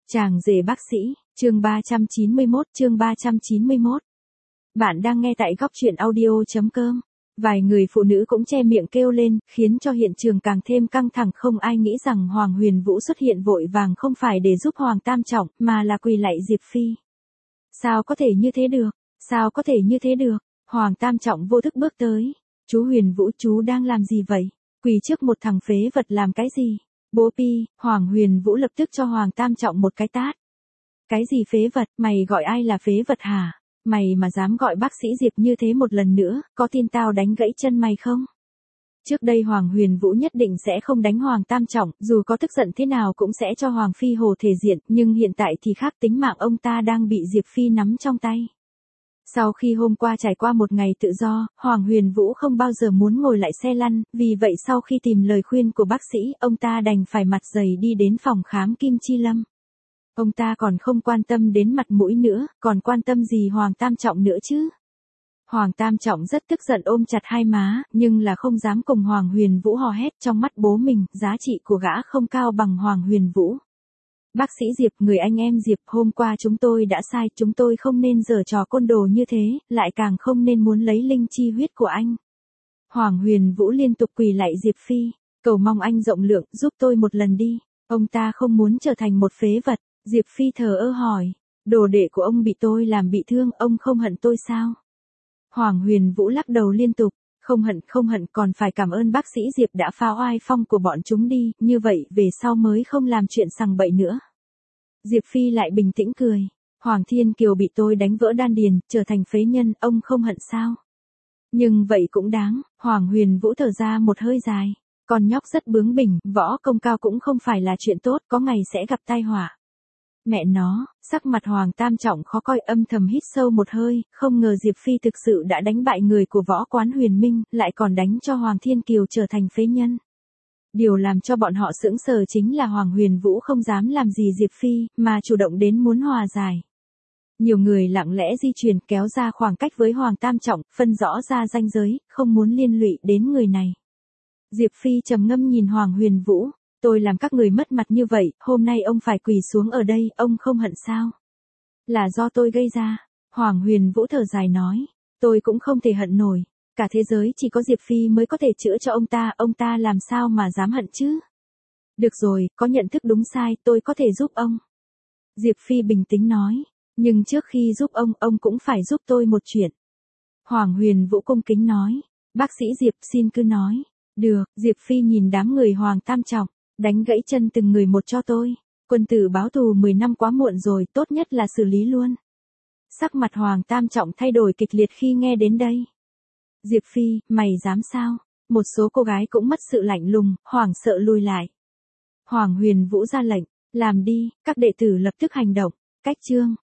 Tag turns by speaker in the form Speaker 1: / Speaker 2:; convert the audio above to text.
Speaker 1: Chàng rể bác sĩ, chương 391. Bạn đang nghe tại góc truyện audio.com. Vài người phụ nữ cũng che miệng kêu lên, khiến cho hiện trường càng thêm căng thẳng. Không ai nghĩ rằng Hoàng Huyền Vũ xuất hiện vội vàng không phải để giúp Hoàng Tam Trọng, mà là quỳ lạy Diệp Phi. Sao có thể như thế được? Sao có thể như thế được? Hoàng Tam Trọng vô thức bước tới. Chú Huyền Vũ, chú đang làm gì vậy? Quỳ trước một thằng phế vật làm cái gì? Bố Pi, Hoàng Huyền Vũ lập tức cho Hoàng Tam Trọng một cái tát. Cái gì phế vật, mày gọi ai là phế vật hả? Mày mà dám gọi bác sĩ Diệp như thế một lần nữa, có tin tao đánh gãy chân mày không? Trước đây Hoàng Huyền Vũ nhất định sẽ không đánh Hoàng Tam Trọng, dù có tức giận thế nào cũng sẽ cho Hoàng Phi Hồ thể diện, nhưng hiện tại thì khác, tính mạng ông ta đang bị Diệp Phi nắm trong tay. Sau khi hôm qua trải qua một ngày tự do, Hoàng Huyền Vũ không bao giờ muốn ngồi lại xe lăn, vì vậy sau khi tìm lời khuyên của bác sĩ, ông ta đành phải mặt dày đi đến phòng khám Kim Chi Lâm. Ông ta còn không quan tâm đến mặt mũi nữa, còn quan tâm gì Hoàng Tam Trọng nữa chứ? Hoàng Tam Trọng rất tức giận ôm chặt hai má, nhưng là không dám cùng Hoàng Huyền Vũ hò hét. Trong mắt bố mình, giá trị của gã không cao bằng Hoàng Huyền Vũ. Bác sĩ Diệp, người anh em Diệp, hôm qua chúng tôi đã sai, chúng tôi không nên giở trò côn đồ như thế, lại càng không nên muốn lấy linh chi huyết của anh. Hoàng Huyền Vũ liên tục quỳ lạy Diệp Phi, cầu mong anh rộng lượng, giúp tôi một lần đi. Ông ta không muốn trở thành một phế vật. Diệp Phi thờ ơ hỏi, đồ đệ của ông bị tôi làm bị thương, ông không hận tôi sao? Hoàng Huyền Vũ lắc đầu liên tục, không hận, còn phải cảm ơn bác sĩ Diệp đã phá oai phong của bọn chúng đi, như vậy về sau mới không làm chuyện sằng bậy nữa. Diệp Phi lại bình tĩnh cười, Hoàng Thiên Kiều bị tôi đánh vỡ đan điền, trở thành phế nhân, ông không hận sao? Nhưng vậy cũng đáng. Hoàng Huyền Vũ thở ra một hơi dài, con nhóc rất bướng bỉnh, võ công cao cũng không phải là chuyện tốt, có ngày sẽ gặp tai họa. Mẹ nó, sắc mặt Hoàng Tam Trọng khó coi, âm thầm hít sâu một hơi, không ngờ Diệp Phi thực sự đã đánh bại người của võ quán Huyền Minh, lại còn đánh cho Hoàng Thiên Kiều trở thành phế nhân. Điều làm cho bọn họ sững sờ chính là Hoàng Huyền Vũ không dám làm gì Diệp Phi, mà chủ động đến muốn hòa giải. Nhiều người lặng lẽ di chuyển kéo ra khoảng cách với Hoàng Tam Trọng, phân rõ ra ranh giới, không muốn liên lụy đến người này. Diệp Phi trầm ngâm nhìn Hoàng Huyền Vũ. Tôi làm các người mất mặt như vậy, hôm nay ông phải quỳ xuống ở đây, ông không hận sao? Là do tôi gây ra. Hoàng Huyền Vũ thở dài nói, tôi cũng không thể hận nổi, cả thế giới chỉ có Diệp Phi mới có thể chữa cho ông ta làm sao mà dám hận chứ? Được rồi, có nhận thức đúng sai, tôi có thể giúp ông. Diệp Phi bình tĩnh nói, nhưng trước khi giúp ông cũng phải giúp tôi một chuyện. Hoàng Huyền Vũ cung kính nói, bác sĩ Diệp xin cứ nói. Được, Diệp Phi nhìn đám người Hoàng Tam Trọng. Đánh gãy chân từng người một cho tôi. Quân tử báo thù 10 năm quá muộn rồi, tốt nhất là xử lý luôn. Sắc mặt Hoàng Tam Trọng thay đổi kịch liệt khi nghe đến đây. Diệp Phi, mày dám sao? Một số cô gái cũng mất sự lạnh lùng, hoảng sợ lùi lại. Hoàng Huyền Vũ ra lệnh, làm đi, các đệ tử lập tức hành động. Cách chương